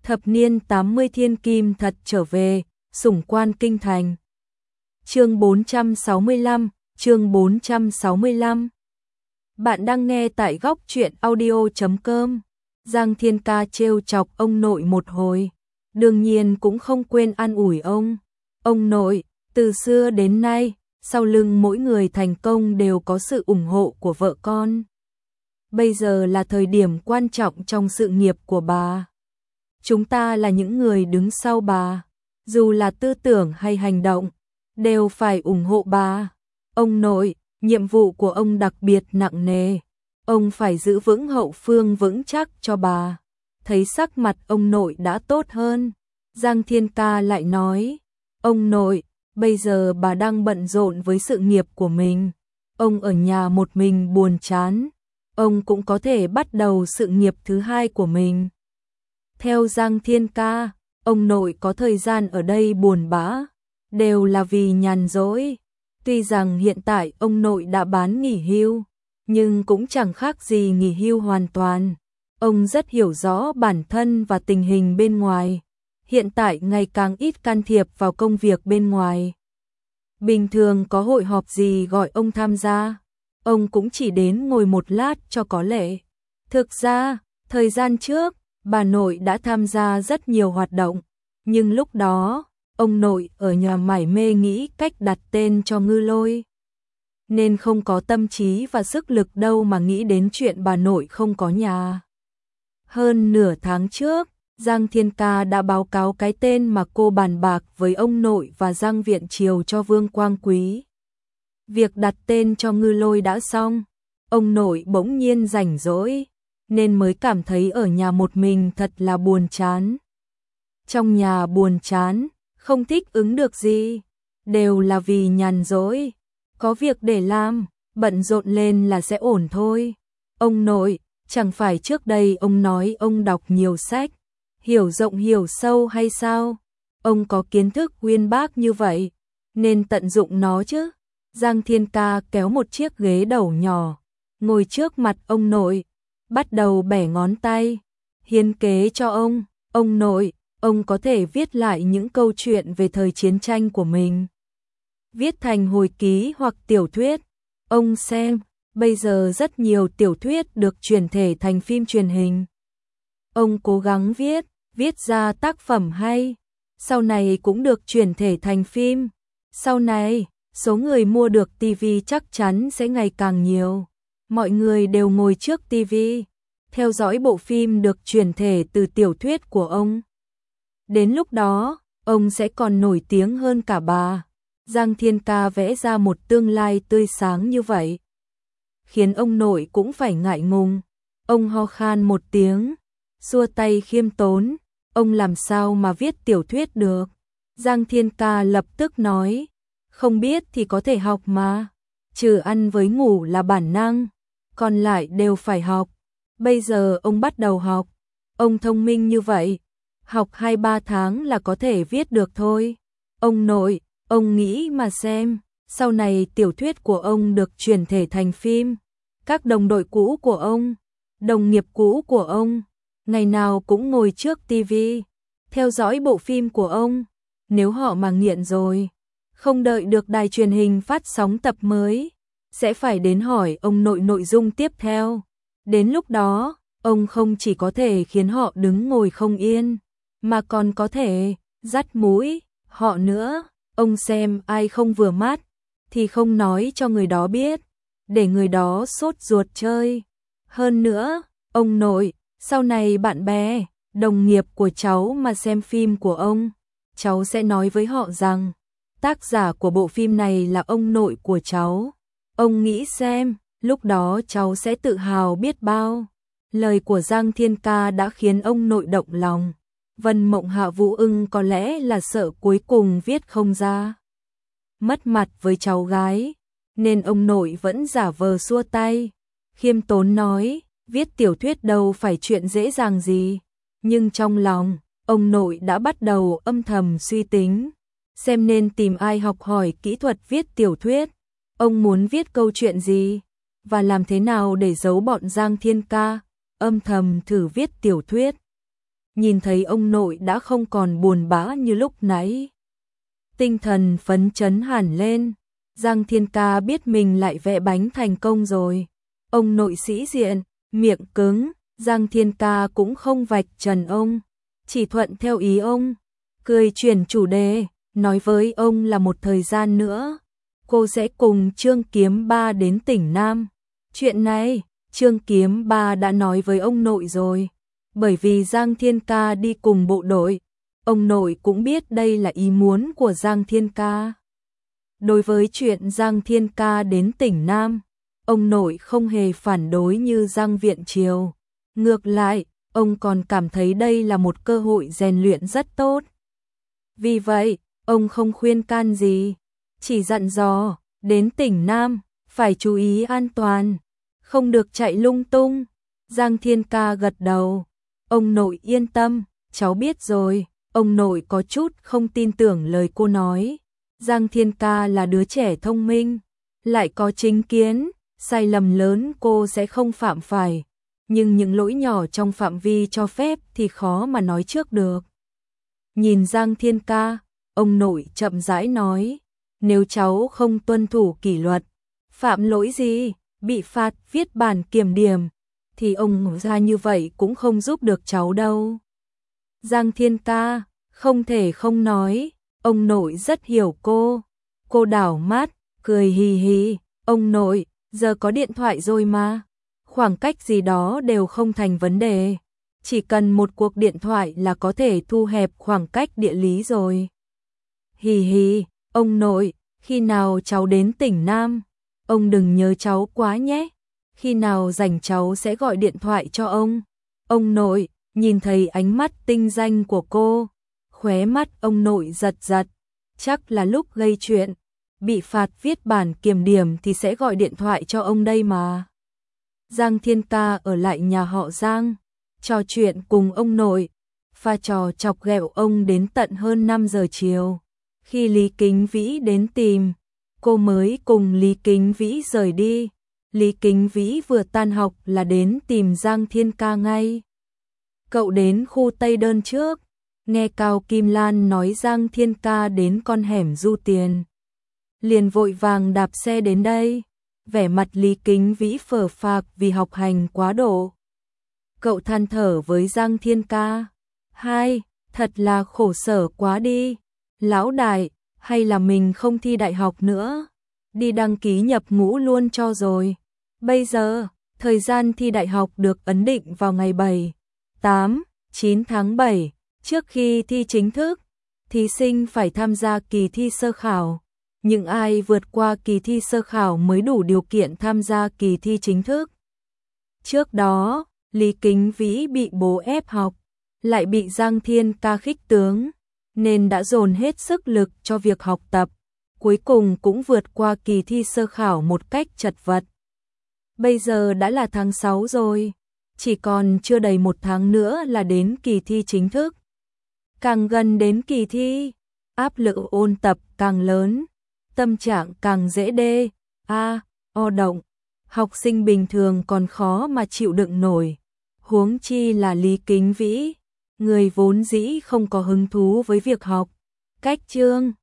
Thập niên 80 thiên kim thật trở về, sủng quan kinh thành. Chương 465, chương 465. Bạn đang nghe tại góc truyện audio.com. Giang Thiên Ca trêu chọc ông nội một hồi, đương nhiên cũng không quên an ủi ông. Ông nội, từ xưa đến nay, sau lưng mỗi người thành công đều có sự ủng hộ của vợ con. Bây giờ là thời điểm quan trọng trong sự nghiệp của bà. Chúng ta là những người đứng sau bà, dù là tư tưởng hay hành động, đều phải ủng hộ bà. Ông nội, nhiệm vụ của ông đặc biệt nặng nề, ông phải giữ vững hậu phương vững chắc cho bà. Thấy sắc mặt ông nội đã tốt hơn, Giang Thiên Ca lại nói, ông nội, bây giờ bà đang bận rộn với sự nghiệp của mình, ông ở nhà một mình buồn chán, ông cũng có thể bắt đầu sự nghiệp thứ hai của mình. Theo Giang Thiên Ca, ông nội có thời gian ở đây buồn bã, đều là vì nhàn rỗi. Tuy rằng hiện tại ông nội đã bán nghỉ hưu, nhưng cũng chẳng khác gì nghỉ hưu hoàn toàn. Ông rất hiểu rõ bản thân và tình hình bên ngoài, hiện tại ngày càng ít can thiệp vào công việc bên ngoài. Bình thường có hội họp gì gọi ông tham gia, ông cũng chỉ đến ngồi một lát cho có lệ. Thực ra, thời gian trước, bà nội đã tham gia rất nhiều hoạt động, nhưng lúc đó, ông nội ở nhà mải mê nghĩ cách đặt tên cho Ngư Lôi, nên không có tâm trí và sức lực đâu mà nghĩ đến chuyện bà nội không có nhà. Hơn nửa tháng trước, Giang Thiên Ca đã báo cáo cái tên mà cô bàn bạc với ông nội và Giang Viện Triều cho Vương Quang Quý. Việc đặt tên cho Ngư Lôi đã xong, ông nội bỗng nhiên rảnh rỗi, nên mới cảm thấy ở nhà một mình thật là buồn chán. Trong nhà buồn chán, không thích ứng được gì, đều là vì nhàn rỗi, có việc để làm, bận rộn lên là sẽ ổn thôi. Ông nội, chẳng phải trước đây ông nói ông đọc nhiều sách, hiểu rộng hiểu sâu hay sao? Ông có kiến thức uyên bác như vậy, nên tận dụng nó chứ. Giang Thiên Ca kéo một chiếc ghế đầu nhỏ, ngồi trước mặt ông nội, bắt đầu bẻ ngón tay, hiến kế cho ông nội, ông có thể viết lại những câu chuyện về thời chiến tranh của mình, viết thành hồi ký hoặc tiểu thuyết. Ông xem, bây giờ rất nhiều tiểu thuyết được chuyển thể thành phim truyền hình. Ông cố gắng viết ra tác phẩm hay, sau này cũng được chuyển thể thành phim. Sau này, số người mua được tivi chắc chắn sẽ ngày càng nhiều. Mọi người đều ngồi trước tivi, theo dõi bộ phim được chuyển thể từ tiểu thuyết của ông. Đến lúc đó, ông sẽ còn nổi tiếng hơn cả bà. Giang Thiên Ca vẽ ra một tương lai tươi sáng như vậy, khiến ông nội cũng phải ngại ngùng. Ông ho khan một tiếng, xua tay khiêm tốn, ông làm sao mà viết tiểu thuyết được. Giang Thiên Ca lập tức nói, không biết thì có thể học mà, trừ ăn với ngủ là bản năng, còn lại đều phải học. Bây giờ ông bắt đầu học, ông thông minh như vậy, học 2-3 tháng là có thể viết được thôi. Ông nội, ông nghĩ mà xem, sau này tiểu thuyết của ông được chuyển thể thành phim, các đồng đội cũ của ông, đồng nghiệp cũ của ông, ngày nào cũng ngồi trước tivi, theo dõi bộ phim của ông. Nếu họ mà nghiện rồi, không đợi được đài truyền hình phát sóng tập mới, sẽ phải đến hỏi ông nội nội dung tiếp theo. Đến lúc đó, ông không chỉ có thể khiến họ đứng ngồi không yên, mà còn có thể dắt mũi họ nữa. Ông xem ai không vừa mắt, thì không nói cho người đó biết, để người đó sốt ruột chơi. Hơn nữa, ông nội, sau này bạn bè, đồng nghiệp của cháu mà xem phim của ông, cháu sẽ nói với họ rằng, tác giả của bộ phim này là ông nội của cháu. Ông nghĩ xem, lúc đó cháu sẽ tự hào biết bao. Lời của Giang Thiên Ca đã khiến ông nội động lòng. Vân Mộng Hạ Vũ Ưng có lẽ là sợ cuối cùng viết không ra, mất mặt với cháu gái, nên ông nội vẫn giả vờ xua tay, khiêm tốn nói, viết tiểu thuyết đâu phải chuyện dễ dàng gì. Nhưng trong lòng, ông nội đã bắt đầu âm thầm suy tính, xem nên tìm ai học hỏi kỹ thuật viết tiểu thuyết, ông muốn viết câu chuyện gì, và làm thế nào để giấu bọn Giang Thiên Ca, âm thầm thử viết tiểu thuyết. nhìn thấy ông nội đã không còn buồn bã như lúc nãy. Tinh thần phấn chấn hẳn lên, Giang Thiên Ca biết mình lại vẽ bánh thành công rồi. Ông nội sĩ diện, miệng cứng, Giang Thiên Ca cũng không vạch trần ông, chỉ thuận theo ý ông, cười chuyển chủ đề, nói với ông là một thời gian nữa, cô sẽ cùng Trương Kiếm Ba đến tỉnh Nam. Chuyện này, Trương Kiếm Ba đã nói với ông nội rồi, bởi vì Giang Thiên Ca đi cùng bộ đội, ông nội cũng biết đây là ý muốn của Giang Thiên Ca. Đối với chuyện Giang Thiên Ca đến tỉnh Nam, ông nội không hề phản đối như Giang Viện Triều. Ngược lại, ông còn cảm thấy đây là một cơ hội rèn luyện rất tốt. Vì vậy, ông không khuyên can gì, chỉ dặn dò, đến tỉnh Nam, phải chú ý an toàn, không được chạy lung tung. Giang Thiên Ca gật đầu, ông nội yên tâm, cháu biết rồi. Ông nội có chút không tin tưởng lời cô nói. Giang Thiên Ca là đứa trẻ thông minh, lại có chính kiến, sai lầm lớn cô sẽ không phạm phải, nhưng những lỗi nhỏ trong phạm vi cho phép thì khó mà nói trước được. Nhìn Giang Thiên Ca, ông nội chậm rãi nói, nếu cháu không tuân thủ kỷ luật, phạm lỗi gì, bị phạt viết bản kiểm điểm, thì ông ra như vậy cũng không giúp được cháu đâu. Giang Thiên Ca, không thể không nói, ông nội rất hiểu cô. Cô đảo mắt, cười hì hì, ông nội, giờ có điện thoại rồi mà. Khoảng cách gì đó đều không thành vấn đề. Chỉ cần một cuộc điện thoại là có thể thu hẹp khoảng cách địa lý rồi. Hì hì, ông nội, khi nào cháu đến tỉnh Nam, ông đừng nhớ cháu quá nhé. Khi nào rảnh cháu sẽ gọi điện thoại cho ông. Ông nội, nhìn thấy ánh mắt tinh danh của cô, khóe mắt ông nội giật giật, chắc là lúc gây chuyện, bị phạt viết bản kiểm điểm thì sẽ gọi điện thoại cho ông đây mà. Giang Thiên Ca ở lại nhà họ Giang, trò chuyện cùng ông nội, pha trò chọc ghẹo ông đến tận hơn 5 giờ chiều. Khi Lý Kính Vĩ đến tìm, cô mới cùng Lý Kính Vĩ rời đi. Lý Kính Vĩ vừa tan học là đến tìm Giang Thiên Ca ngay. Cậu đến khu Tây Đơn trước, nghe Cao Kim Lan nói Giang Thiên Ca đến con hẻm Du Tiền, liền vội vàng đạp xe đến đây. Vẻ mặt Lý Kính Vĩ phờ phạc vì học hành quá độ. Cậu than thở với Giang Thiên Ca, thật là khổ sở quá đi. Lão đại, hay là mình không thi đại học nữa, đi đăng ký nhập ngũ luôn cho rồi. Bây giờ, thời gian thi đại học được ấn định vào ngày 7, 8, 9 tháng 7, trước khi thi chính thức, thí sinh phải tham gia kỳ thi sơ khảo. Những ai vượt qua kỳ thi sơ khảo mới đủ điều kiện tham gia kỳ thi chính thức. Trước đó, Lý Kính Vĩ bị bố ép học, lại bị Giang Thiên Ca khích tướng, nên đã dồn hết sức lực cho việc học tập, cuối cùng cũng vượt qua kỳ thi sơ khảo một cách chật vật. Bây giờ đã là tháng 6 rồi, chỉ còn chưa đầy 1 tháng nữa là đến kỳ thi chính thức. Càng gần đến kỳ thi, áp lực ôn tập càng lớn, tâm trạng càng dễ động. Học sinh bình thường còn khó mà chịu đựng nổi, huống chi là Lý Kính Vĩ, người vốn dĩ không có hứng thú với việc học. Cách chương